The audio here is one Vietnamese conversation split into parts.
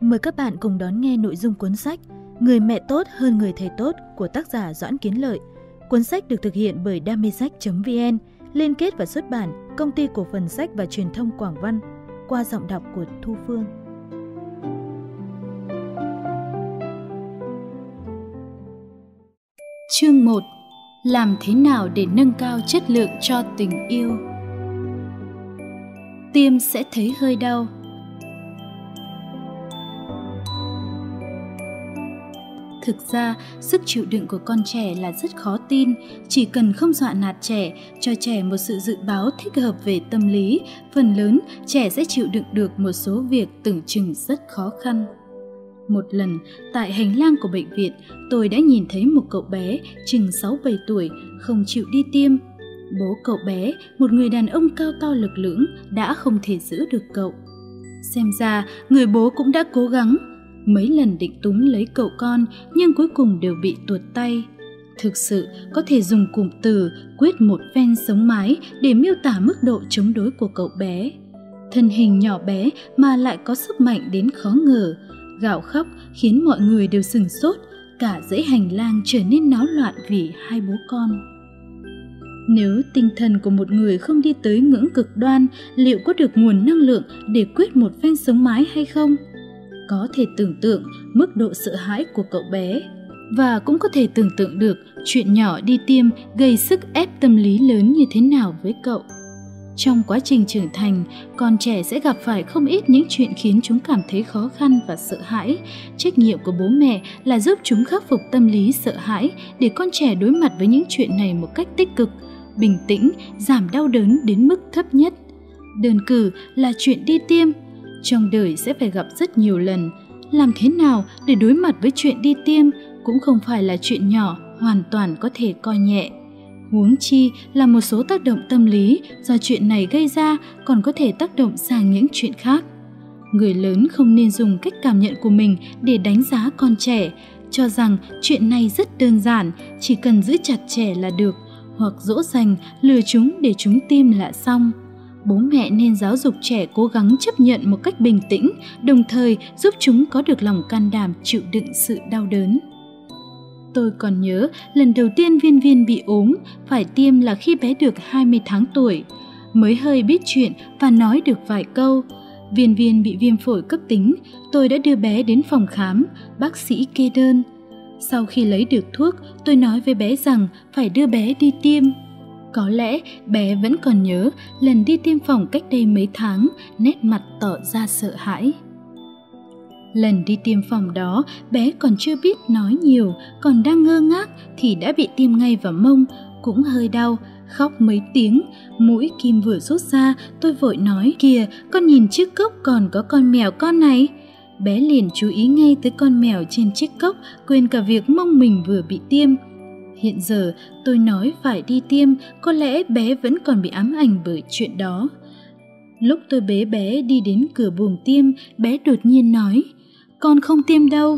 Mời các bạn cùng đón nghe nội dung cuốn sách Người mẹ tốt hơn người thầy tốt của tác giả Doãn Kiến Lợi. Cuốn sách được thực hiện bởi damesách.vn, liên kết và xuất bản Công ty Cổ phần Sách và Truyền thông Quảng Văn, qua giọng đọc của Thu Phương. Chương 1. Làm thế nào để nâng cao chất lượng cho tình yêu? Tiêm sẽ thấy hơi đau. Thực ra, sức chịu đựng của con trẻ là rất khó tin. Chỉ cần không dọa nạt trẻ, cho trẻ một sự dự báo thích hợp về tâm lý, phần lớn trẻ sẽ chịu đựng được một số việc tưởng chừng rất khó khăn. Một lần, tại hành lang của bệnh viện, tôi đã nhìn thấy một cậu bé chừng 6-7 tuổi không chịu đi tiêm. Bố cậu bé, một người đàn ông cao to lực lưỡng, đã không thể giữ được cậu. Xem ra, người bố cũng đã cố gắng. Mấy lần định túm lấy cậu con nhưng cuối cùng đều bị tuột tay. Thực sự có thể dùng cụm từ quyết một phen sống mái để miêu tả mức độ chống đối của cậu bé. Thân hình nhỏ bé mà lại có sức mạnh đến khó ngờ, gào khóc khiến mọi người đều sửng sốt, cả dãy hành lang trở nên náo loạn vì hai bố con. Nếu tinh thần của một người không đi tới ngưỡng cực đoan, liệu có được nguồn năng lượng để quyết một phen sống mái hay không? Có thể tưởng tượng mức độ sợ hãi của cậu bé, và cũng có thể tưởng tượng được chuyện nhỏ đi tiêm gây sức ép tâm lý lớn như thế nào với cậu. Trong quá trình trưởng thành, con trẻ sẽ gặp phải không ít những chuyện khiến chúng cảm thấy khó khăn và sợ hãi. Trách nhiệm của bố mẹ là giúp chúng khắc phục tâm lý sợ hãi để con trẻ đối mặt với những chuyện này một cách tích cực, bình tĩnh, giảm đau đớn đến mức thấp nhất. Đơn cử là chuyện đi tiêm. Trong đời sẽ phải gặp rất nhiều lần. Làm thế nào để đối mặt với chuyện đi tiêm cũng không phải là chuyện nhỏ, hoàn toàn có thể coi nhẹ. Huống chi là một số tác động tâm lý do chuyện này gây ra còn có thể tác động sang những chuyện khác. Người lớn không nên dùng cách cảm nhận của mình để đánh giá con trẻ, cho rằng chuyện này rất đơn giản, chỉ cần giữ chặt trẻ là được, hoặc dỗ dành, lừa chúng để chúng tiêm là xong. Bố mẹ nên giáo dục trẻ cố gắng chấp nhận một cách bình tĩnh, đồng thời giúp chúng có được lòng can đảm chịu đựng sự đau đớn. Tôi còn nhớ lần đầu tiên Viên Viên bị ốm, phải tiêm là khi bé được 20 tháng tuổi. Mới hơi biết chuyện và nói được vài câu. Viên Viên bị viêm phổi cấp tính, tôi đã đưa bé đến phòng khám, bác sĩ kê đơn. Sau khi lấy được thuốc, tôi nói với bé rằng phải đưa bé đi tiêm. Có lẽ bé vẫn còn nhớ lần đi tiêm phòng cách đây mấy tháng, nét mặt tỏ ra sợ hãi. Lần đi tiêm phòng đó, bé còn chưa biết nói nhiều, còn đang ngơ ngác thì đã bị tiêm ngay vào mông, cũng hơi đau, khóc mấy tiếng. Mũi kim vừa rút ra, tôi vội nói: "Kìa, con nhìn chiếc cốc còn có con mèo con này." Bé liền chú ý ngay tới con mèo trên chiếc cốc, quên cả việc mông mình vừa bị tiêm. Hiện giờ tôi nói phải đi tiêm, có lẽ bé vẫn còn bị ám ảnh bởi chuyện đó. Lúc tôi bế bé đi đến cửa buồng tiêm, bé đột nhiên nói: "Con không tiêm đâu."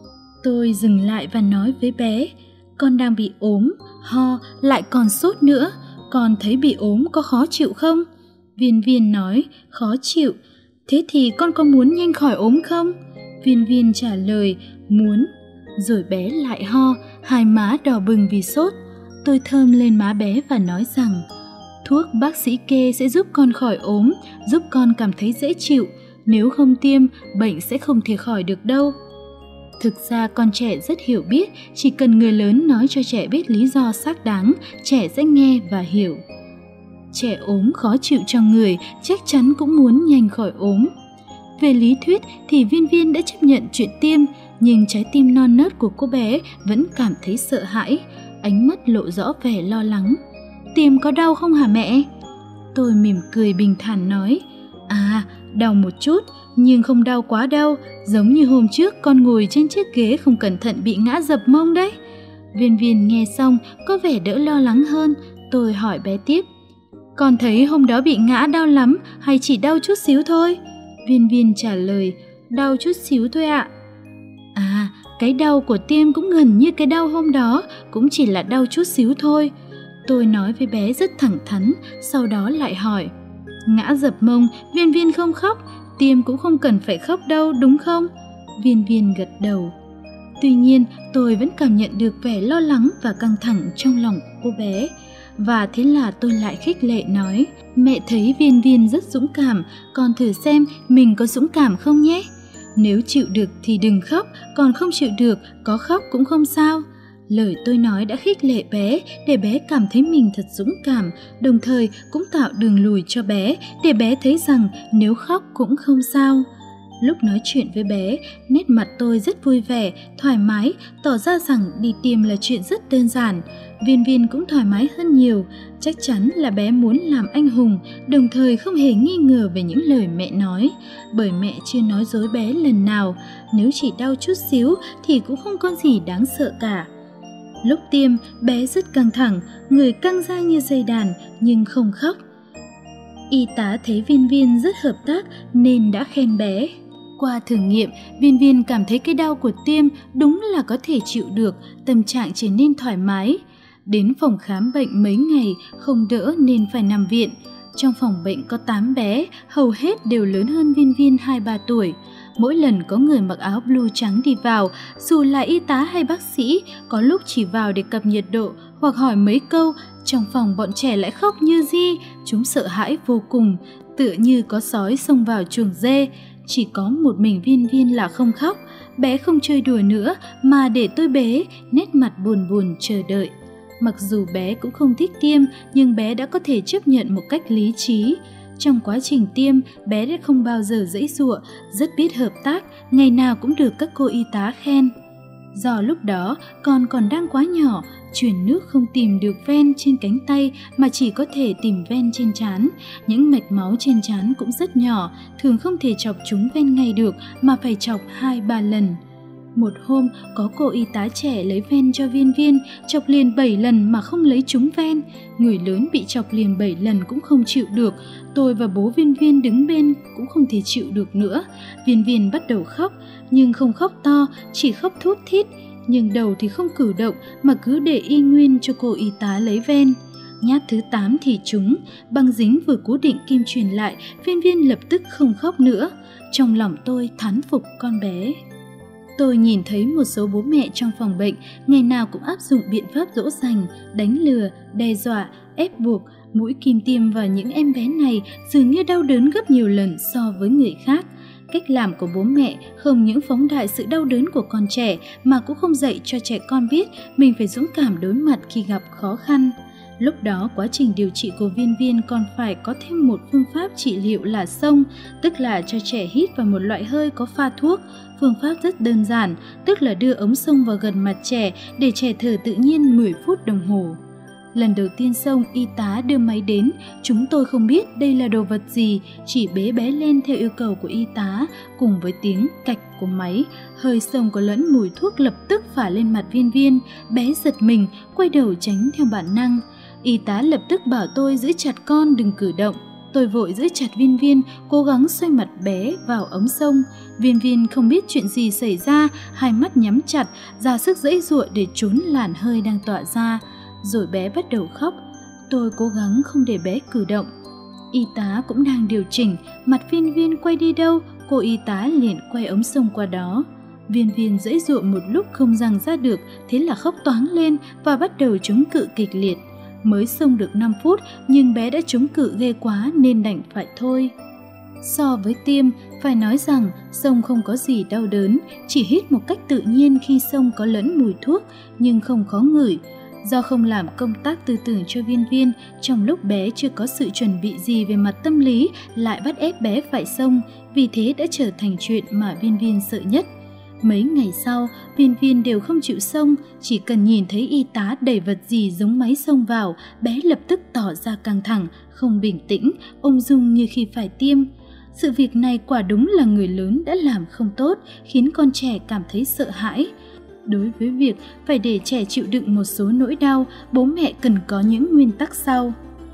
Tôi dừng lại và nói với bé: "Con đang bị ốm, ho, lại còn sốt nữa. Con thấy bị ốm có khó chịu không?" Viên Viên nói: "Khó chịu." "Thế thì con có muốn nhanh khỏi ốm không?" Viên Viên trả lời: "Muốn." Rồi bé lại ho, hai má đỏ bừng vì sốt. Tôi thơm lên má bé và nói rằng: "Thuốc bác sĩ kê sẽ giúp con khỏi ốm, giúp con cảm thấy dễ chịu. Nếu không tiêm, bệnh sẽ không thể khỏi được đâu." Thực ra con trẻ rất hiểu biết, chỉ cần người lớn nói cho trẻ biết lý do xác đáng, trẻ sẽ nghe và hiểu. Trẻ ốm khó chịu trong người, chắc chắn cũng muốn nhanh khỏi ốm. Về lý thuyết thì Viên Viên đã chấp nhận chuyện tiêm, nhưng trái tim non nớt của cô bé vẫn cảm thấy sợ hãi, ánh mắt lộ rõ vẻ lo lắng. "Tiêm có đau không hả mẹ?" Tôi mỉm cười bình thản nói: "À, đau một chút, nhưng không đau quá đâu, giống như hôm trước con ngồi trên chiếc ghế không cẩn thận bị ngã dập mông đấy." Viên Viên nghe xong có vẻ đỡ lo lắng hơn. Tôi hỏi bé tiếp: "Con thấy hôm đó bị ngã đau lắm hay chỉ đau chút xíu thôi?" Viên Viên trả lời: "Đau chút xíu thôi ạ." "À, cái đau của tiêm cũng gần như cái đau hôm đó, cũng chỉ là đau chút xíu thôi." Tôi nói với bé rất thẳng thắn, sau đó lại hỏi: "Ngã dập mông, Viên Viên không khóc, tiêm cũng không cần phải khóc đâu, đúng không?" Viên Viên gật đầu. Tuy nhiên, tôi vẫn cảm nhận được vẻ lo lắng và căng thẳng trong lòng của cô bé. Và thế là tôi lại khích lệ nói, mẹ thấy Viên Viên rất dũng cảm, con thử xem mình có dũng cảm không nhé. Nếu chịu được thì đừng khóc, còn không chịu được, có khóc cũng không sao. Lời tôi nói đã khích lệ bé để bé cảm thấy mình thật dũng cảm, đồng thời cũng tạo đường lùi cho bé để bé thấy rằng nếu khóc cũng không sao. Lúc nói chuyện với bé, nét mặt tôi rất vui vẻ, thoải mái, tỏ ra rằng đi tiêm là chuyện rất đơn giản. Viên Viên cũng thoải mái hơn nhiều, chắc chắn là bé muốn làm anh hùng, đồng thời không hề nghi ngờ về những lời mẹ nói, bởi mẹ chưa nói dối bé lần nào, nếu chỉ đau chút xíu thì cũng không có gì đáng sợ cả. Lúc tiêm, bé rất căng thẳng, người căng ra như dây đàn nhưng không khóc. Y tá thấy Viên Viên rất hợp tác nên đã khen bé. Qua thử nghiệm, Viên Viên cảm thấy cái đau của tiêm đúng là có thể chịu được, tâm trạng trở nên thoải mái. Đến phòng khám bệnh mấy ngày không đỡ nên phải nằm viện. Trong phòng bệnh có 8 bé, hầu hết đều lớn hơn Viên Viên 2-3 tuổi. Mỗi lần có người mặc áo blue trắng đi vào, dù là y tá hay bác sĩ, có lúc chỉ vào để cập nhiệt độ hoặc hỏi mấy câu, trong phòng bọn trẻ lại khóc như di, chúng sợ hãi vô cùng, tựa như có sói xông vào chuồng dê. Chỉ có một mình Viên Viên là không khóc, bé không chơi đùa nữa mà để tôi bế, nét mặt buồn buồn chờ đợi. Mặc dù bé cũng không thích tiêm, nhưng bé đã có thể chấp nhận một cách lý trí. Trong quá trình tiêm, bé đã không bao giờ giãy giụa, rất biết hợp tác, ngày nào cũng được các cô y tá khen. Do lúc đó con còn đang quá nhỏ, truyền nước không tìm được ven trên cánh tay mà chỉ có thể tìm ven trên trán. Những mạch máu trên trán cũng rất nhỏ, thường không thể chọc chúng ven ngay được mà phải chọc 2-3 lần. Một hôm, có cô y tá trẻ lấy ven cho Viên Viên, chọc liền 7 lần mà không lấy trúng ven. Người lớn bị chọc liền 7 lần cũng không chịu được. Tôi và bố Viên Viên đứng bên cũng không thể chịu được nữa. Viên Viên bắt đầu khóc, nhưng không khóc to, chỉ khóc thút thít. Nhưng đầu thì không cử động mà cứ để y nguyên cho cô y tá lấy ven. Nhát thứ 8 thì trúng, băng dính vừa cố định kim truyền lại, Viên Viên lập tức không khóc nữa. Trong lòng tôi thán phục con bé. Tôi nhìn thấy một số bố mẹ trong phòng bệnh ngày nào cũng áp dụng biện pháp dỗ dành, đánh lừa, đe dọa, ép buộc. Mũi kim tiêm vào những em bé này dường như đau đớn gấp nhiều lần so với người khác. Cách làm của bố mẹ không những phóng đại sự đau đớn của con trẻ mà cũng không dạy cho trẻ con biết mình phải dũng cảm đối mặt khi gặp khó khăn. Lúc đó quá trình điều trị của Viên Viên còn phải có thêm một phương pháp trị liệu là xông, tức là cho trẻ hít vào một loại hơi có pha thuốc. Phương pháp rất đơn giản, tức là đưa ống xông vào gần mặt trẻ để trẻ thở tự nhiên 10 phút đồng hồ. Lần đầu tiên xông, y tá đưa máy đến, chúng tôi không biết đây là đồ vật gì, chỉ bế bé lên theo yêu cầu của y tá, cùng với tiếng cạch của máy. Hơi xông có lẫn mùi thuốc lập tức phả lên mặt Viên Viên, bé giật mình, quay đầu tránh theo bản năng. Y tá lập tức bảo tôi giữ chặt con đừng cử động. Tôi vội giữ chặt Viên Viên, cố gắng xoay mặt bé vào ống xông. Viên Viên không biết chuyện gì xảy ra, hai mắt nhắm chặt, ra sức giãy giụa để trốn làn hơi đang tỏa ra. Rồi bé bắt đầu khóc. Tôi cố gắng không để bé cử động. Y tá cũng đang điều chỉnh, mặt Viên Viên quay đi đâu, cô y tá liền quay ống xông qua đó. Viên Viên giãy giụa một lúc không giằng ra được, thế là khóc toáng lên và bắt đầu chống cự kịch liệt. Mới xông được 5 phút nhưng bé đã chống cự ghê quá nên đành phải thôi. So với tiêm, phải nói rằng xông không có gì đau đớn, chỉ hít một cách tự nhiên khi xông có lẫn mùi thuốc nhưng không khó ngửi. Do không làm công tác tư tưởng cho Viên Viên, trong lúc bé chưa có sự chuẩn bị gì về mặt tâm lý lại bắt ép bé phải xông, vì thế đã trở thành chuyện mà Viên Viên sợ nhất. Mấy ngày sau, Viên Viên đều không chịu xông, chỉ cần nhìn thấy y tá đẩy vật gì giống máy xông vào, bé lập tức tỏ ra căng thẳng, không bình tĩnh, ung dung như khi phải tiêm. Sự việc này quả đúng là người lớn đã làm không tốt, khiến con trẻ cảm thấy sợ hãi. Đối với việc phải để trẻ chịu đựng một số nỗi đau, bố mẹ cần có những nguyên tắc sau.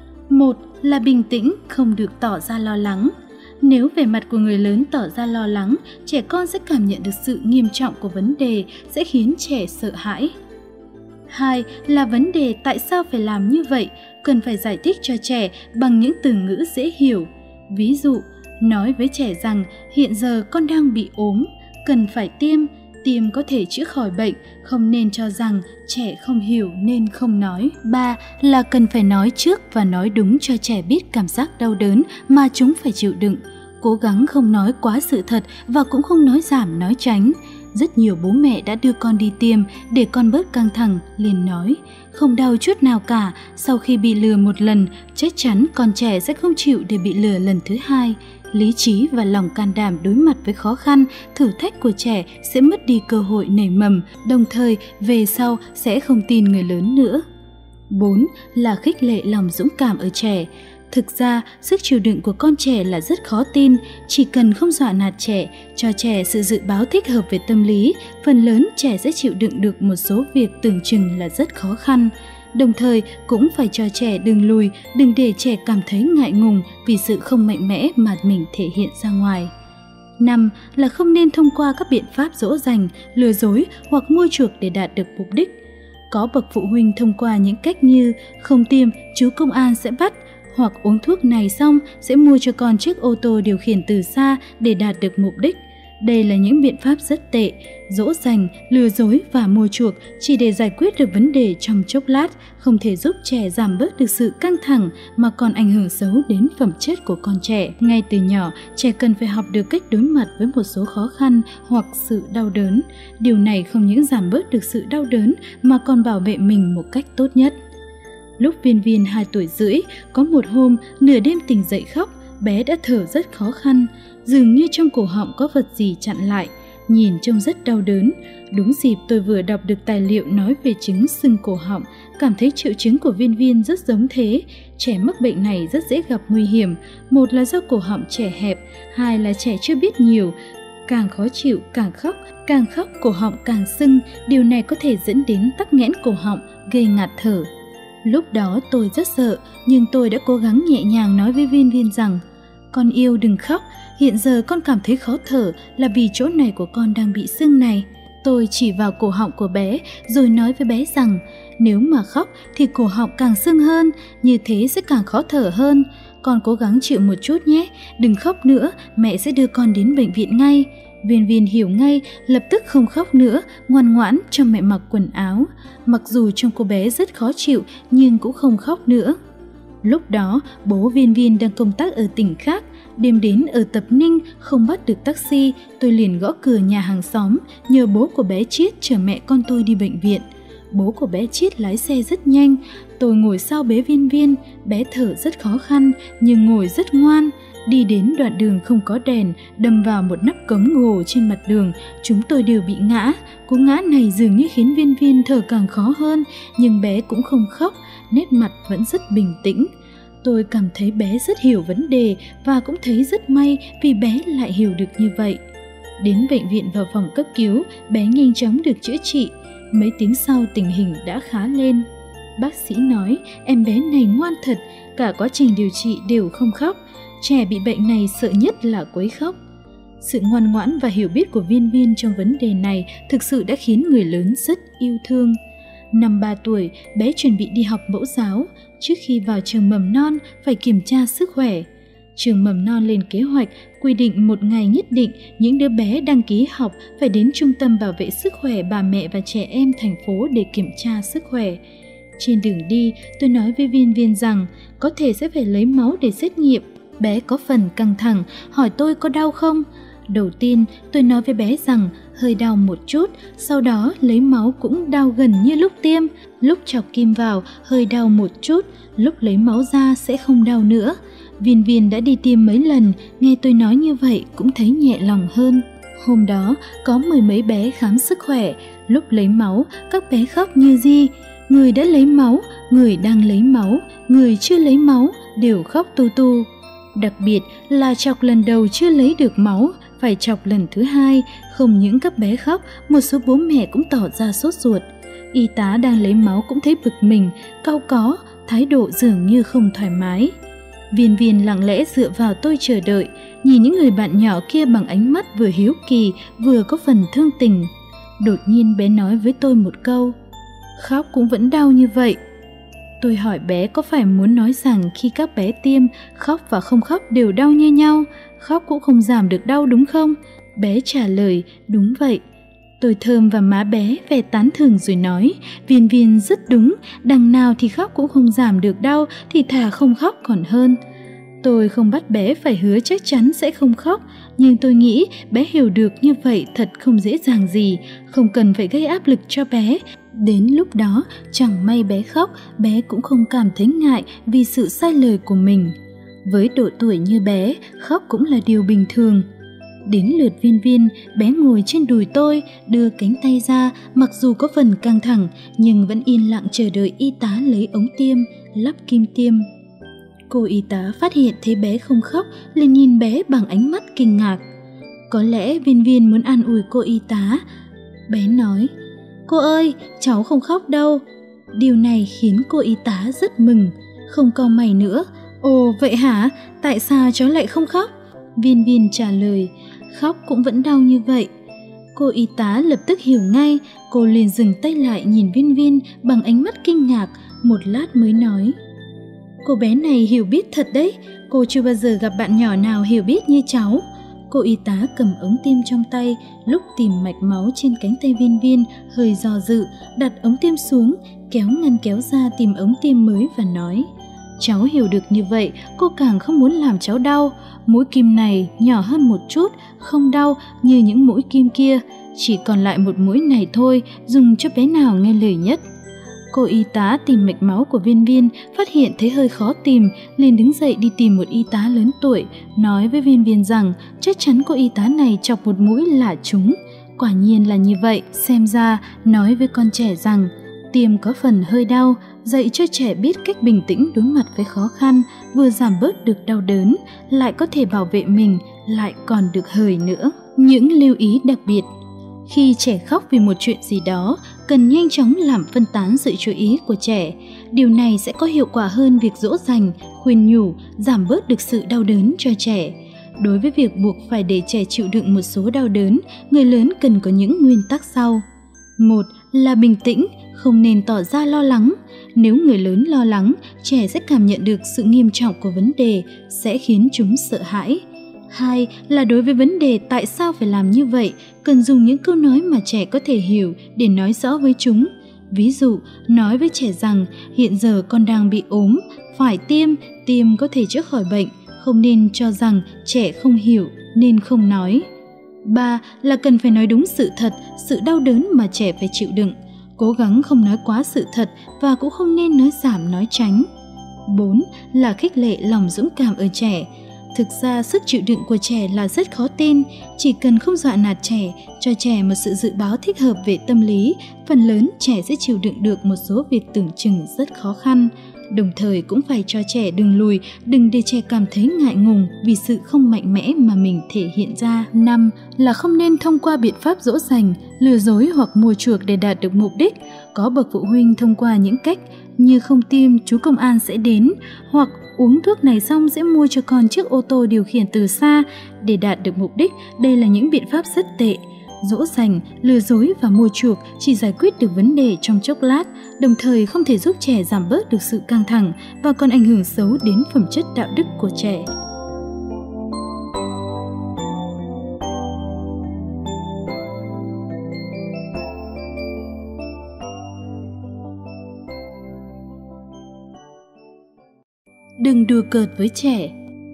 1. Là bình tĩnh, không được tỏ ra lo lắng. Nếu vẻ mặt của người lớn tỏ ra lo lắng, trẻ con sẽ cảm nhận được sự nghiêm trọng của vấn đề, sẽ khiến trẻ sợ hãi. 2. Là vấn đề tại sao phải làm như vậy, cần phải giải thích cho trẻ bằng những từ ngữ dễ hiểu. Ví dụ, nói với trẻ rằng hiện giờ con đang bị ốm, cần phải tiêm có thể chữa khỏi bệnh, không nên cho rằng trẻ không hiểu nên không nói. 3 là cần phải nói trước và nói đúng cho trẻ biết cảm giác đau đớn mà chúng phải chịu đựng. Cố gắng không nói quá sự thật và cũng không nói giảm nói tránh. Rất nhiều bố mẹ đã đưa con đi tiêm để con bớt căng thẳng, liền nói không đau chút nào cả, sau khi bị lừa một lần, chắc chắn con trẻ sẽ không chịu để bị lừa lần thứ hai. Lý trí và lòng can đảm đối mặt với khó khăn, thử thách của trẻ sẽ mất đi cơ hội nảy mầm, đồng thời về sau sẽ không tin người lớn nữa. 4 là khích lệ lòng dũng cảm ở trẻ. Thực ra, sức chịu đựng của con trẻ là rất khó tin, chỉ cần không dọa nạt trẻ, cho trẻ sự dự báo thích hợp về tâm lý, phần lớn trẻ sẽ chịu đựng được một số việc tưởng chừng là rất khó khăn. Đồng thời, cũng phải cho trẻ đừng lùi, đừng để trẻ cảm thấy ngại ngùng vì sự không mạnh mẽ mà mình thể hiện ra ngoài. 5 là không nên thông qua các biện pháp dỗ dành, lừa dối hoặc mua chuộc để đạt được mục đích. Có bậc phụ huynh thông qua những cách như không tiêm, chú công an sẽ bắt, hoặc uống thuốc này xong sẽ mua cho con chiếc ô tô điều khiển từ xa để đạt được mục đích. Đây là những biện pháp rất tệ, dỗ dành, lừa dối và mua chuộc chỉ để giải quyết được vấn đề trong chốc lát, không thể giúp trẻ giảm bớt được sự căng thẳng mà còn ảnh hưởng xấu đến phẩm chất của con trẻ. Ngay từ nhỏ, trẻ cần phải học được cách đối mặt với một số khó khăn hoặc sự đau đớn. Điều này không những giảm bớt được sự đau đớn mà còn bảo vệ mình một cách tốt nhất. Lúc Viên Viên 2 tuổi rưỡi, có một hôm nửa đêm tỉnh dậy khóc, bé đã thở rất khó khăn, dường như trong cổ họng có vật gì chặn lại, nhìn trông rất đau đớn. Đúng dịp tôi vừa đọc được tài liệu nói về chứng sưng cổ họng, cảm thấy triệu chứng của Viên Viên rất giống thế. Trẻ mắc bệnh này rất dễ gặp nguy hiểm, một là do cổ họng trẻ hẹp, hai là trẻ chưa biết nhiều, càng khó chịu càng khóc cổ họng càng sưng, điều này có thể dẫn đến tắc nghẽn cổ họng, gây ngạt thở. Lúc đó tôi rất sợ, nhưng tôi đã cố gắng nhẹ nhàng nói với Viên Viên rằng con yêu đừng khóc, hiện giờ con cảm thấy khó thở là vì chỗ này của con đang bị sưng này. Tôi chỉ vào cổ họng của bé rồi nói với bé rằng nếu mà khóc thì cổ họng càng sưng hơn, như thế sẽ càng khó thở hơn. Con cố gắng chịu một chút nhé, đừng khóc nữa, mẹ sẽ đưa con đến bệnh viện ngay. Viên Viên hiểu ngay, lập tức không khóc nữa, ngoan ngoãn cho mẹ mặc quần áo. Mặc dù trông cô bé rất khó chịu nhưng cũng không khóc nữa. Lúc đó, bố Viên Viên đang công tác ở tỉnh khác. Đêm đến ở Tập Ninh không bắt được taxi, tôi liền gõ cửa nhà hàng xóm, nhờ bố của bé Chiết chở mẹ con tôi đi bệnh viện. Bố của bé Chiết lái xe rất nhanh, tôi ngồi sau bế Viên Viên, bé thở rất khó khăn nhưng ngồi rất ngoan. Đi đến đoạn đường không có đèn, đâm vào một nắp cống gỗ trên mặt đường, chúng tôi đều bị ngã. Cú ngã này dường như khiến Viên Viên thở càng khó hơn, nhưng bé cũng không khóc, nét mặt vẫn rất bình tĩnh. Tôi cảm thấy bé rất hiểu vấn đề và cũng thấy rất may vì bé lại hiểu được như vậy. Đến bệnh viện vào phòng cấp cứu, bé nhanh chóng được chữa trị. Mấy tiếng sau tình hình đã khá lên. Bác sĩ nói em bé này ngoan thật, cả quá trình điều trị đều không khóc. Trẻ bị bệnh này sợ nhất là quấy khóc. Sự ngoan ngoãn và hiểu biết của Viên Viên trong vấn đề này thực sự đã khiến người lớn rất yêu thương. Năm 3 tuổi, bé chuẩn bị đi học mẫu giáo. Trước khi vào trường mầm non phải kiểm tra sức khỏe. Trường mầm non lên kế hoạch quy định một ngày nhất định những đứa bé đăng ký học phải đến Trung tâm Bảo vệ Sức khỏe Bà Mẹ và Trẻ Em thành phố để kiểm tra sức khỏe. Trên đường đi, tôi nói với Viên Viên rằng có thể sẽ phải lấy máu để xét nghiệm. Bé có phần căng thẳng, hỏi tôi có đau không? Đầu tiên, tôi nói với bé rằng hơi đau một chút, sau đó lấy máu cũng đau gần như lúc tiêm. Lúc chọc kim vào, hơi đau một chút, lúc lấy máu ra sẽ không đau nữa. Viên Viên đã đi tiêm mấy lần, nghe tôi nói như vậy cũng thấy nhẹ lòng hơn. Hôm đó, có 10 mấy bé khám sức khỏe. Lúc lấy máu, các bé khóc như gì. Người đã lấy máu, người đang lấy máu, người chưa lấy máu đều khóc tu tu. Đặc biệt là chọc lần đầu chưa lấy được máu, phải chọc lần thứ hai. Không những các bé khóc, một số bố mẹ cũng tỏ ra sốt ruột. Y tá đang lấy máu cũng thấy bực mình, cau có, thái độ dường như không thoải mái. Viên Viên lặng lẽ dựa vào tôi chờ đợi, nhìn những người bạn nhỏ kia bằng ánh mắt vừa hiếu kỳ vừa có phần thương tình. Đột nhiên bé nói với tôi một câu: khóc cũng vẫn đau như vậy. Tôi hỏi bé có phải muốn nói rằng khi các bé tiêm, khóc và không khóc đều đau như nhau, khóc cũng không giảm được đau đúng không? Bé trả lời, đúng vậy. Tôi thơm vào má bé vẻ tán thưởng rồi nói, Viên Viên rất đúng, đằng nào thì khóc cũng không giảm được đau, thì thà không khóc còn hơn. Tôi không bắt bé phải hứa chắc chắn sẽ không khóc, nhưng tôi nghĩ bé hiểu được như vậy thật không dễ dàng gì, không cần phải gây áp lực cho bé. Đến lúc đó, chẳng may bé khóc, bé cũng không cảm thấy ngại vì sự sai lời của mình. Với độ tuổi như bé, khóc cũng là điều bình thường. Đến lượt Viên Viên, bé ngồi trên đùi tôi, đưa cánh tay ra, mặc dù có phần căng thẳng, nhưng vẫn yên lặng chờ đợi y tá lấy ống tiêm, lắp kim tiêm. Cô y tá phát hiện thấy bé không khóc, liền nhìn bé bằng ánh mắt kinh ngạc. Có lẽ Viên Viên muốn an ủi cô y tá. Bé nói, cô ơi, cháu không khóc đâu. Điều này khiến cô y tá rất mừng, không cau mày nữa. Ồ vậy hả, tại sao cháu lại không khóc? Viên Viên trả lời, khóc cũng vẫn đau như vậy. Cô y tá lập tức hiểu ngay, cô liền dừng tay lại nhìn Viên Viên bằng ánh mắt kinh ngạc, một lát mới nói. Cô bé này hiểu biết thật đấy, cô chưa bao giờ gặp bạn nhỏ nào hiểu biết như cháu. Cô y tá cầm ống tiêm trong tay, lúc tìm mạch máu trên cánh tay Viên Viên, hơi do dự, đặt ống tiêm xuống, kéo ngăn kéo ra tìm ống tiêm mới và nói. Cháu hiểu được như vậy, cô càng không muốn làm cháu đau. Mũi kim này nhỏ hơn một chút, không đau như những mũi kim kia. Chỉ còn lại một mũi này thôi, dùng cho bé nào nghe lời nhất. Cô y tá tìm mạch máu của Viên Viên, phát hiện thấy hơi khó tìm, liền đứng dậy đi tìm một y tá lớn tuổi, nói với Viên Viên rằng chắc chắn cô y tá này chọc một mũi là trúng. Quả nhiên là như vậy, xem ra nói với con trẻ rằng tiêm có phần hơi đau, dạy cho trẻ biết cách bình tĩnh đối mặt với khó khăn, vừa giảm bớt được đau đớn, lại có thể bảo vệ mình, lại còn được hời nữa. Những lưu ý đặc biệt. Khi trẻ khóc vì một chuyện gì đó, cần nhanh chóng làm phân tán sự chú ý của trẻ. Điều này sẽ có hiệu quả hơn việc dỗ dành, khuyên nhủ, giảm bớt được sự đau đớn cho trẻ. Đối với việc buộc phải để trẻ chịu đựng một số đau đớn, người lớn cần có những nguyên tắc sau. 1. Là bình tĩnh, không nên tỏ ra lo lắng. Nếu người lớn lo lắng, trẻ sẽ cảm nhận được sự nghiêm trọng của vấn đề, sẽ khiến chúng sợ hãi. 2. Là đối với vấn đề tại sao phải làm như vậy, cần dùng những câu nói mà trẻ có thể hiểu để nói rõ với chúng. Ví dụ, nói với trẻ rằng hiện giờ con đang bị ốm, phải tiêm có thể chữa khỏi bệnh, không nên cho rằng trẻ không hiểu nên không nói. 3. Là cần phải nói đúng sự thật, sự đau đớn mà trẻ phải chịu đựng. Cố gắng không nói quá sự thật và cũng không nên nói giảm nói tránh. 4. Là khích lệ lòng dũng cảm ở trẻ. Thực ra sức chịu đựng của trẻ là rất khó tin, chỉ cần không dọa nạt trẻ, cho trẻ một sự dự báo thích hợp về tâm lý, phần lớn trẻ sẽ chịu đựng được một số việc tưởng chừng rất khó khăn. Đồng thời cũng phải cho trẻ đừng lùi, đừng để trẻ cảm thấy ngại ngùng vì sự không mạnh mẽ mà mình thể hiện ra. 5. Là không nên thông qua biện pháp dỗ dành, lừa dối hoặc mua chuộc để đạt được mục đích. Có bậc phụ huynh thông qua những cách như không tiêm chú công an sẽ đến, hoặc uống thuốc này xong sẽ mua cho con chiếc ô tô điều khiển từ xa để đạt được mục đích. Đây là những biện pháp rất tệ. Dỗ dành, lừa dối và mua chuộc chỉ giải quyết được vấn đề trong chốc lát, đồng thời không thể giúp trẻ giảm bớt được sự căng thẳng và còn ảnh hưởng xấu đến phẩm chất đạo đức của trẻ. Đừng đùa cợt với trẻ.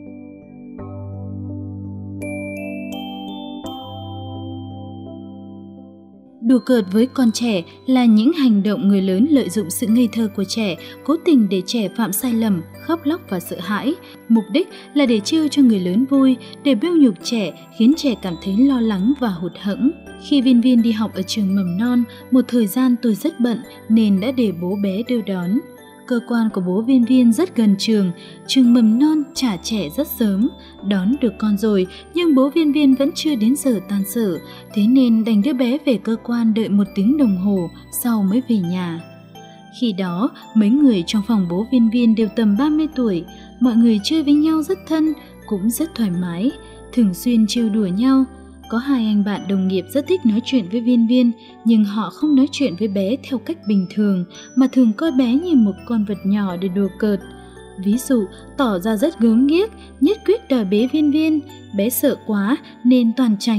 Đùa cợt với con trẻ là những hành động người lớn lợi dụng sự ngây thơ của trẻ, cố tình để trẻ phạm sai lầm, khóc lóc và sợ hãi. Mục đích là để trêu cho người lớn vui, để bêu nhục trẻ, khiến trẻ cảm thấy lo lắng và hụt hẫng. Khi Viên Viên đi học ở trường mầm non, một thời gian tôi rất bận nên đã để bố bé đưa đón. Cơ quan của bố Viên Viên rất gần trường mầm non trả trẻ rất sớm. Đón được con rồi, nhưng bố Viên Viên vẫn chưa đến giờ tan sở, thế nên đành đưa bé về cơ quan đợi 1 tiếng đồng hồ sau mới về nhà. Khi đó, mấy người trong phòng bố Viên Viên đều tầm 30 tuổi, mọi người chơi với nhau rất thân, cũng rất thoải mái, thường xuyên trêu đùa nhau. Có 2 anh bạn đồng nghiệp rất thích nói chuyện với Viên Viên, nhưng họ không nói chuyện với bé theo cách bình thường, mà thường coi bé như một con vật nhỏ để đùa cợt. Ví dụ, tỏ ra rất gớm ghiếc, nhất quyết đòi bế Viên Viên, bé sợ quá nên toàn tránh.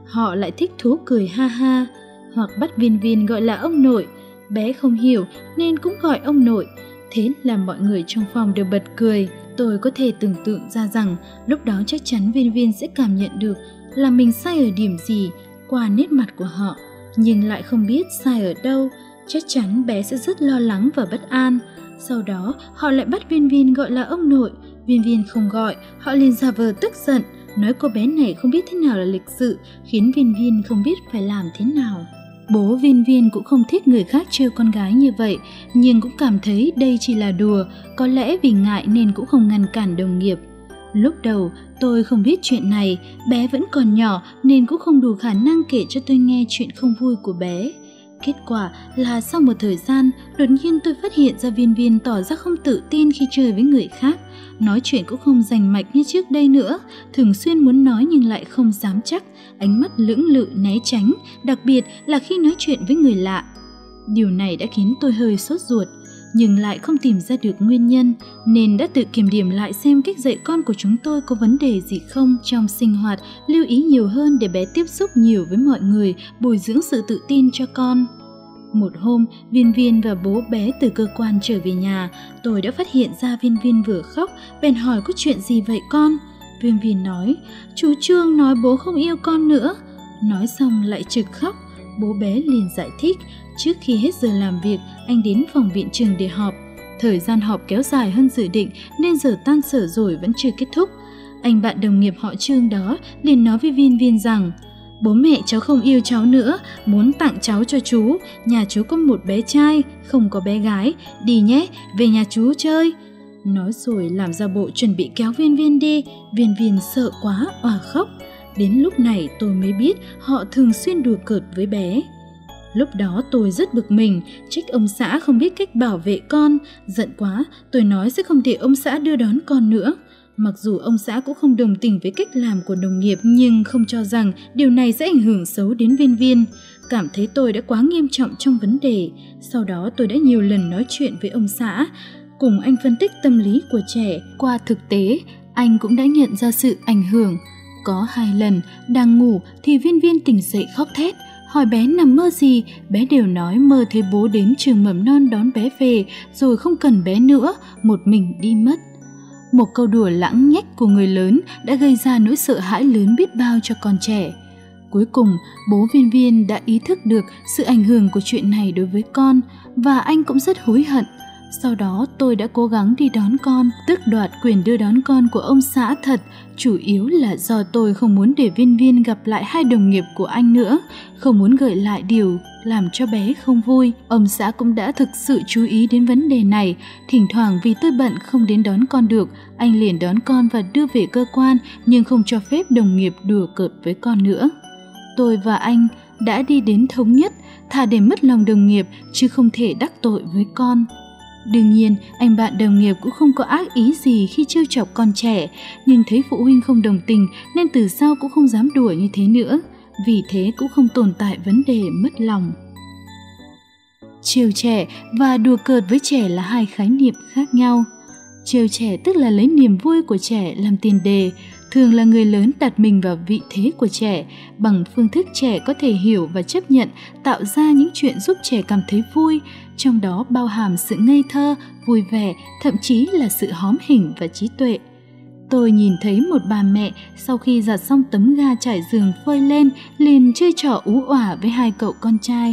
họ lại thích thú cười ha ha, hoặc bắt Viên Viên gọi là ông nội. Bé không hiểu nên cũng gọi ông nội. Thế là mọi người trong phòng đều bật cười. Tôi có thể tưởng tượng ra rằng lúc đó chắc chắn Viên Viên sẽ cảm nhận được là mình sai ở điểm gì qua nét mặt của họ, nhưng lại không biết sai ở đâu. Chắc chắn bé sẽ rất lo lắng và bất an. Sau đó họ lại bắt Viên Viên gọi là ông nội. Viên Viên không gọi, họ liền giả vờ tức giận, nói cô bé này không biết thế nào là lịch sự, khiến Viên Viên không biết phải làm thế nào. Bố Viên Viên cũng không thích người khác trêu con gái như vậy, nhưng cũng cảm thấy đây chỉ là đùa, có lẽ vì ngại nên cũng không ngăn cản đồng nghiệp. Lúc đầu tôi không biết chuyện này, bé vẫn còn nhỏ nên cũng không đủ khả năng kể cho tôi nghe chuyện không vui của bé. Kết quả là sau một thời gian, đột nhiên tôi phát hiện ra Viên Viên tỏ ra không tự tin khi chơi với người khác. Nói chuyện cũng không rành mạch như trước đây nữa, thường xuyên muốn nói nhưng lại không dám chắc, ánh mắt lưỡng lự né tránh, đặc biệt là khi nói chuyện với người lạ. Điều này đã khiến tôi hơi sốt ruột, nhưng lại không tìm ra được nguyên nhân, nên đã tự kiểm điểm lại xem cách dạy con của chúng tôi có vấn đề gì không trong sinh hoạt, lưu ý nhiều hơn để bé tiếp xúc nhiều với mọi người, bồi dưỡng sự tự tin cho con. Một hôm, Viên Viên và bố bé từ cơ quan trở về nhà, tôi đã phát hiện ra Viên Viên vừa khóc, bèn hỏi có chuyện gì vậy con? Viên Viên nói, chú Trương nói bố không yêu con nữa. Nói xong lại trực khóc. Bố bé liền giải thích, trước khi hết giờ làm việc, anh đến phòng viện trường để họp. Thời gian họp kéo dài hơn dự định nên giờ tan sở rồi vẫn chưa kết thúc. Anh bạn đồng nghiệp họ Trương đó liền nói với Viên Viên rằng, bố mẹ cháu không yêu cháu nữa, muốn tặng cháu cho chú. Nhà chú có một bé trai, không có bé gái. Đi nhé, về nhà chú chơi. Nói rồi làm ra bộ chuẩn bị kéo Viên Viên đi. Viên Viên sợ quá, òa khóc. Đến lúc này tôi mới biết họ thường xuyên đùa cợt với bé. Lúc đó tôi rất bực mình, trách ông xã không biết cách bảo vệ con. Giận quá, tôi nói sẽ không để ông xã đưa đón con nữa. Mặc dù ông xã cũng không đồng tình với cách làm của đồng nghiệp, nhưng không cho rằng điều này sẽ ảnh hưởng xấu đến Viên Viên. Cảm thấy tôi đã quá nghiêm trọng trong vấn đề. Sau đó tôi đã nhiều lần nói chuyện với ông xã, cùng anh phân tích tâm lý của trẻ. Qua thực tế, anh cũng đã nhận ra sự ảnh hưởng. Có 2 lần đang ngủ thì Viên Viên tỉnh dậy khóc thét. Hỏi bé nằm mơ gì, bé đều nói mơ thấy bố đến trường mầm non đón bé về, rồi không cần bé nữa, một mình đi mất. Một câu đùa lãng nhách của người lớn đã gây ra nỗi sợ hãi lớn biết bao cho con trẻ. Cuối cùng, bố Viên Viên đã ý thức được sự ảnh hưởng của chuyện này đối với con, và anh cũng rất hối hận. Sau đó tôi đã cố gắng đi đón con, tước đoạt quyền đưa đón con của ông xã thật, chủ yếu là do tôi không muốn để Viên Viên gặp lại 2 đồng nghiệp của anh nữa, không muốn gợi lại điều làm cho bé không vui. Ông xã cũng đã thực sự chú ý đến vấn đề này, thỉnh thoảng vì tôi bận không đến đón con được, anh liền đón con và đưa về cơ quan, nhưng không cho phép đồng nghiệp đùa cợt với con nữa. Tôi và anh đã đi đến thống nhất, thà để mất lòng đồng nghiệp chứ không thể đắc tội với con. Đương nhiên, anh bạn đồng nghiệp cũng không có ác ý gì khi trêu chọc con trẻ, nhưng thấy phụ huynh không đồng tình nên từ sau cũng không dám đùa như thế nữa. Vì thế cũng không tồn tại vấn đề mất lòng. Trêu trẻ và đùa cợt với trẻ là 2 khái niệm khác nhau. Trêu trẻ tức là lấy niềm vui của trẻ làm tiền đề, thường là người lớn đặt mình vào vị thế của trẻ, bằng phương thức trẻ có thể hiểu và chấp nhận, tạo ra những chuyện giúp trẻ cảm thấy vui, trong đó bao hàm sự ngây thơ, vui vẻ, thậm chí là sự hóm hỉnh và trí tuệ. Tôi nhìn thấy một bà mẹ sau khi giặt xong tấm ga trải giường phơi lên liền chơi trò ú òa với 2 cậu con trai.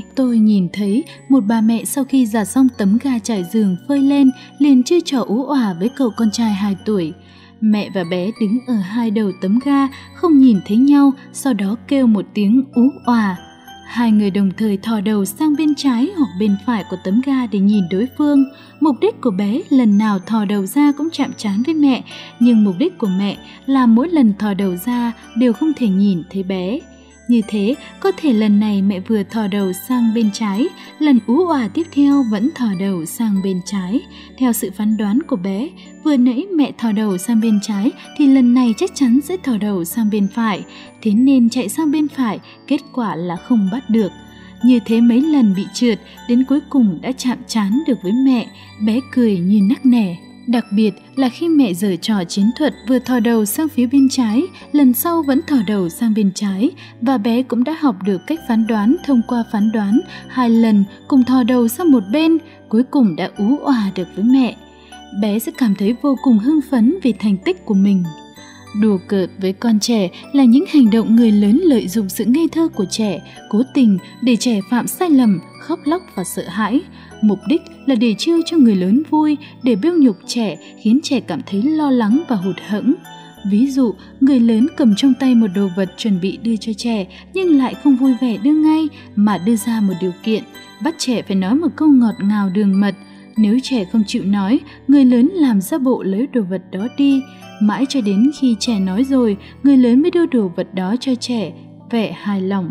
Với cậu con trai 2 tuổi. Mẹ và bé đứng ở 2 đầu tấm ga, không nhìn thấy nhau, sau đó kêu một tiếng ú òa. 2 người đồng thời thò đầu sang bên trái hoặc bên phải của tấm ga để nhìn đối phương. Mục đích của bé lần nào thò đầu ra cũng chạm trán với mẹ, nhưng mục đích của mẹ là mỗi lần thò đầu ra đều không thể nhìn thấy bé. Như thế, có thể lần này mẹ vừa thò đầu sang bên trái, lần ú òa tiếp theo vẫn thò đầu sang bên trái. Theo sự phán đoán của bé, vừa nãy mẹ thò đầu sang bên trái thì lần này chắc chắn sẽ thò đầu sang bên phải. Thế nên chạy sang bên phải, kết quả là không bắt được. Như thế mấy lần bị trượt, đến cuối cùng đã chạm trán được với mẹ, bé cười như nắc nẻ. Đặc biệt là khi mẹ giở trò chiến thuật vừa thò đầu sang phía bên trái, lần sau vẫn thò đầu sang bên trái, và bé cũng đã học được cách phán đoán thông qua phán đoán 2 lần cùng thò đầu sang một bên, cuối cùng đã ú òa được với mẹ. Bé sẽ cảm thấy vô cùng hưng phấn vì thành tích của mình. Đùa cợt với con trẻ là những hành động người lớn lợi dụng sự ngây thơ của trẻ, cố tình để trẻ phạm sai lầm, khóc lóc và sợ hãi. Mục đích là để trêu cho người lớn vui, để bêu nhục trẻ, khiến trẻ cảm thấy lo lắng và hụt hẫng. Ví dụ, người lớn cầm trong tay một đồ vật chuẩn bị đưa cho trẻ nhưng lại không vui vẻ đưa ngay mà đưa ra một điều kiện, bắt trẻ phải nói một câu ngọt ngào đường mật. Nếu trẻ không chịu nói, người lớn làm ra bộ lấy đồ vật đó đi. Mãi cho đến khi trẻ nói rồi, người lớn mới đưa đồ vật đó cho trẻ, vẻ hài lòng.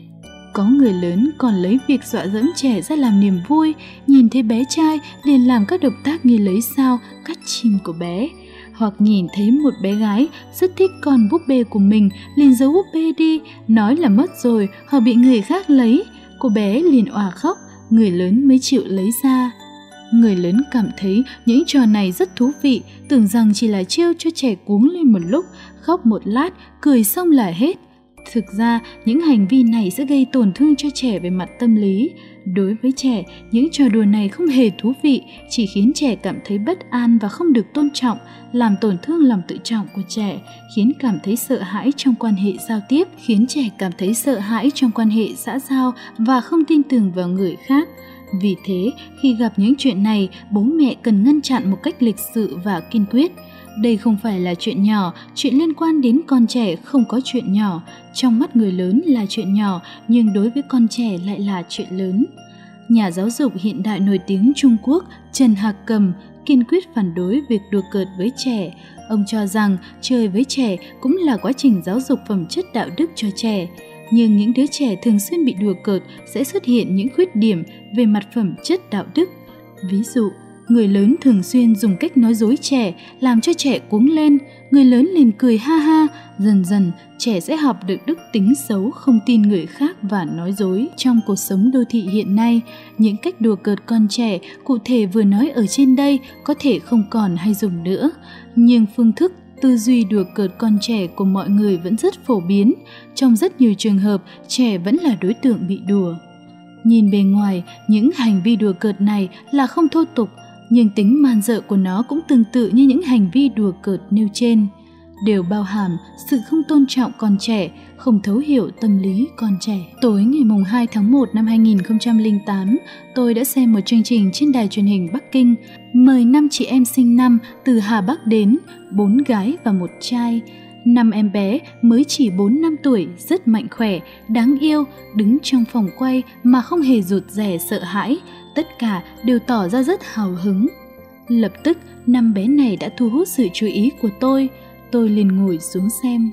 Có người lớn còn lấy việc dọa dẫm trẻ ra làm niềm vui, nhìn thấy bé trai liền làm các động tác như lấy sao, cắt chim của bé. Hoặc nhìn thấy một bé gái rất thích con búp bê của mình, liền giấu búp bê đi, nói là mất rồi hoặc bị người khác lấy. Cô bé liền òa khóc, người lớn mới chịu lấy ra. Người lớn cảm thấy những trò này rất thú vị, tưởng rằng chỉ là trêu cho trẻ cuống lên một lúc, khóc một lát, cười xong là hết. Thực ra, những hành vi này sẽ gây tổn thương cho trẻ về mặt tâm lý. Đối với trẻ, những trò đùa này không hề thú vị, chỉ khiến trẻ cảm thấy bất an và không được tôn trọng, làm tổn thương lòng tự trọng của trẻ, khiến cảm thấy sợ hãi trong quan hệ giao tiếp, khiến trẻ cảm thấy sợ hãi trong quan hệ xã giao và không tin tưởng vào người khác. Vì thế, khi gặp những chuyện này, bố mẹ cần ngăn chặn một cách lịch sự và kiên quyết. Đây không phải là chuyện nhỏ, chuyện liên quan đến con trẻ không có chuyện nhỏ. Trong mắt người lớn là chuyện nhỏ, nhưng đối với con trẻ lại là chuyện lớn. Nhà giáo dục hiện đại nổi tiếng Trung Quốc Trần Hạc Cầm kiên quyết phản đối việc đùa cợt với trẻ. Ông cho rằng chơi với trẻ cũng là quá trình giáo dục phẩm chất đạo đức cho trẻ. Nhưng những đứa trẻ thường xuyên bị đùa cợt sẽ xuất hiện những khuyết điểm về mặt phẩm chất đạo đức. Ví dụ, người lớn thường xuyên dùng cách nói dối trẻ, làm cho trẻ cuống lên, người lớn liền cười ha ha, dần dần trẻ sẽ học được đức tính xấu, không tin người khác và nói dối. Trong cuộc sống đô thị hiện nay, những cách đùa cợt con trẻ cụ thể vừa nói ở trên đây có thể không còn hay dùng nữa, nhưng phương thức tư duy đùa cợt con trẻ của mọi người vẫn rất phổ biến. Trong rất nhiều trường hợp, trẻ vẫn là đối tượng bị đùa. Nhìn bề ngoài, những hành vi đùa cợt này là không thô tục, nhưng tính man dợ của nó cũng tương tự như những hành vi đùa cợt nêu trên, đều bao hàm sự không tôn trọng con trẻ, không thấu hiểu tâm lý con trẻ. Tối ngày 2 tháng 1 năm 2008, tôi đã xem một chương trình trên đài truyền hình Bắc Kinh, mời 5 chị em sinh năm từ Hà Bắc đến, 4 gái và 1 trai. 5 em bé mới chỉ 4 năm tuổi, rất mạnh khỏe, đáng yêu, đứng trong phòng quay mà không hề rụt rè sợ hãi, tất cả đều tỏ ra rất hào hứng. Lập tức, 5 bé này đã thu hút sự chú ý của tôi liền ngồi xuống xem.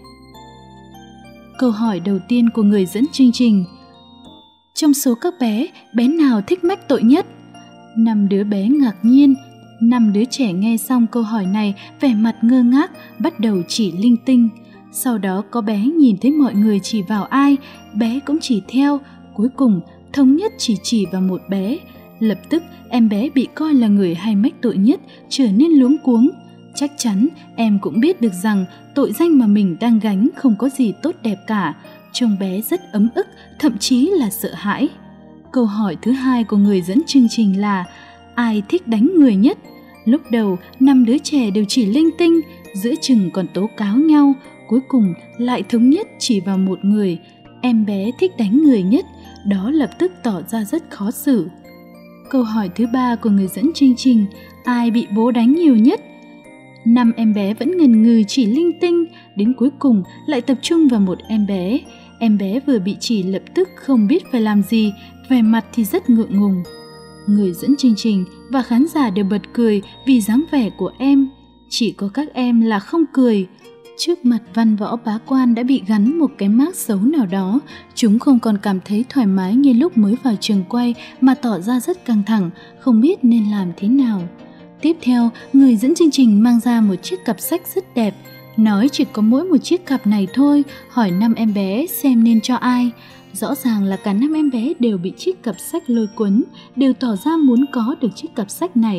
Câu hỏi đầu tiên của người dẫn chương trình: trong số các bé, bé nào thích mách tội nhất? 5 đứa bé ngạc nhiên. 5 đứa trẻ nghe xong câu hỏi này vẻ mặt ngơ ngác, bắt đầu chỉ linh tinh. Sau đó có bé nhìn thấy mọi người chỉ vào ai, bé cũng chỉ theo, cuối cùng thống nhất chỉ vào một bé. Lập tức em bé bị coi là người hay mách tội nhất, trở nên luống cuống. Chắc chắn em cũng biết được rằng tội danh mà mình đang gánh không có gì tốt đẹp cả. Trông bé rất ấm ức, thậm chí là sợ hãi. Câu hỏi thứ hai của người dẫn chương trình là: ai thích đánh người nhất? Lúc đầu 5 đứa trẻ đều chỉ linh tinh, giữa chừng còn tố cáo nhau, cuối cùng lại thống nhất chỉ vào một người. Em bé thích đánh người nhất, đó lập tức tỏ ra rất khó xử. Câu hỏi thứ ba của người dẫn chương trình: ai bị bố đánh nhiều nhất? 5 em bé vẫn ngần ngừ chỉ linh tinh, đến cuối cùng lại tập trung vào một em bé. Em bé vừa bị chỉ lập tức không biết phải làm gì, vẻ mặt thì rất ngượng ngùng. Người dẫn chương trình và khán giả đều bật cười vì dáng vẻ của em. Chỉ có các em là không cười. Trước mặt văn võ bá quan đã bị gắn một cái mác xấu nào đó, chúng không còn cảm thấy thoải mái như lúc mới vào trường quay mà tỏ ra rất căng thẳng, không biết nên làm thế nào. Tiếp theo, người dẫn chương trình mang ra một chiếc cặp sách rất đẹp, nói chỉ có mỗi một chiếc cặp này thôi, hỏi 5 em bé xem nên cho ai. Rõ ràng là cả 5 em bé đều bị chiếc cặp sách lôi cuốn, đều tỏ ra muốn có được chiếc cặp sách này.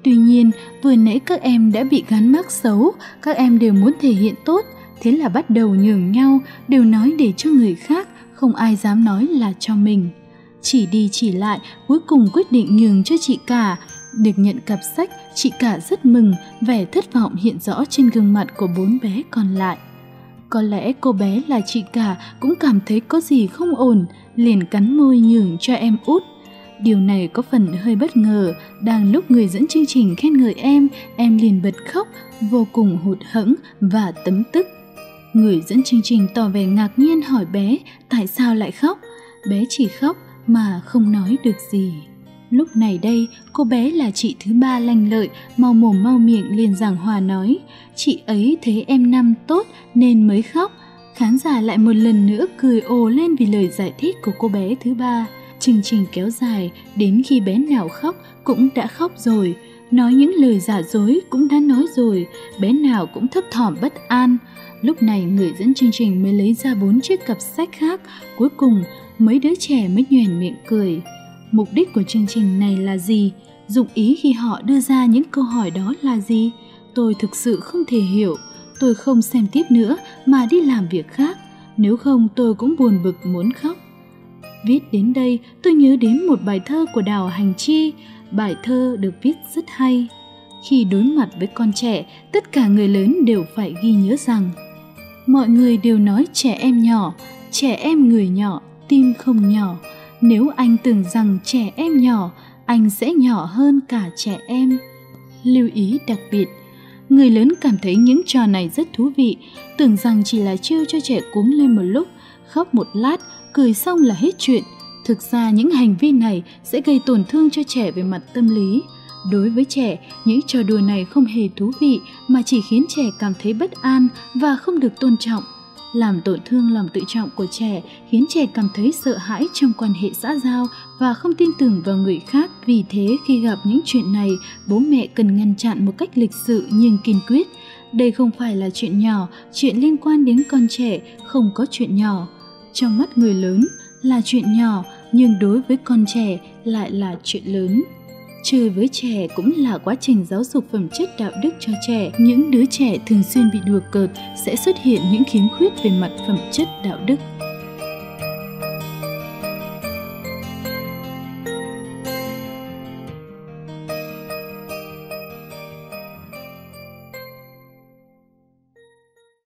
Tuy nhiên, vừa nãy các em đã bị gắn mác xấu, các em đều muốn thể hiện tốt, thế là bắt đầu nhường nhau, đều nói để cho người khác, không ai dám nói là cho mình. Chỉ đi chỉ lại, cuối cùng quyết định nhường cho chị cả. Được nhận cặp sách, chị cả rất mừng, vẻ thất vọng hiện rõ trên gương mặt của 4 bé còn lại. Có lẽ cô bé là chị cả cũng cảm thấy có gì không ổn, liền cắn môi nhường cho em út. Điều này có phần hơi bất ngờ, đang lúc người dẫn chương trình khen ngợi em liền bật khóc, vô cùng hụt hẫng và tấm tức. Người dẫn chương trình tỏ vẻ ngạc nhiên hỏi bé tại sao lại khóc. Bé chỉ khóc mà không nói được gì. Lúc này đây, cô bé là chị thứ ba lanh lợi, mau mồm mau miệng liền giảng hòa nói, chị ấy thấy em Năm tốt nên mới khóc. Khán giả lại một lần nữa cười ồ lên vì lời giải thích của cô bé thứ ba. Chương trình kéo dài, đến khi bé nào khóc cũng đã khóc rồi, nói những lời giả dối cũng đã nói rồi, bé nào cũng thấp thỏm bất an. Lúc này người dẫn chương trình mới lấy ra 4 chiếc cặp sách khác, cuối cùng mấy đứa trẻ mới nhoẻn miệng cười. Mục đích của chương trình này là gì? Dụng ý khi họ đưa ra những câu hỏi đó là gì? Tôi thực sự không thể hiểu. Tôi không xem tiếp nữa mà đi làm việc khác. Nếu không tôi cũng buồn bực muốn khóc. Viết đến đây tôi nhớ đến một bài thơ của Đào Hành Chi. Bài thơ được viết rất hay. Khi đối mặt với con trẻ, tất cả người lớn đều phải ghi nhớ rằng mọi người đều nói trẻ em người nhỏ, tim không nhỏ. Nếu anh tưởng rằng trẻ em nhỏ, anh sẽ nhỏ hơn cả trẻ em. Lưu ý đặc biệt, người lớn cảm thấy những trò này rất thú vị, tưởng rằng chỉ là trêu cho trẻ cuống lên một lúc, khóc một lát, cười xong là hết chuyện. Thực ra những hành vi này sẽ gây tổn thương cho trẻ về mặt tâm lý. Đối với trẻ, những trò đùa này không hề thú vị mà chỉ khiến trẻ cảm thấy bất an và không được tôn trọng. Làm tổn thương lòng tự trọng của trẻ khiến trẻ cảm thấy sợ hãi trong quan hệ xã giao và không tin tưởng vào người khác. Vì thế khi gặp những chuyện này, bố mẹ cần ngăn chặn một cách lịch sự nhưng kiên quyết. Đây không phải là chuyện nhỏ, chuyện liên quan đến con trẻ không có chuyện nhỏ. Trong mắt người lớn là chuyện nhỏ, nhưng đối với con trẻ lại là chuyện lớn. Chơi với trẻ cũng là quá trình giáo dục phẩm chất đạo đức cho trẻ. Những đứa trẻ thường xuyên bị đùa cợt sẽ xuất hiện những khiếm khuyết về mặt phẩm chất đạo đức.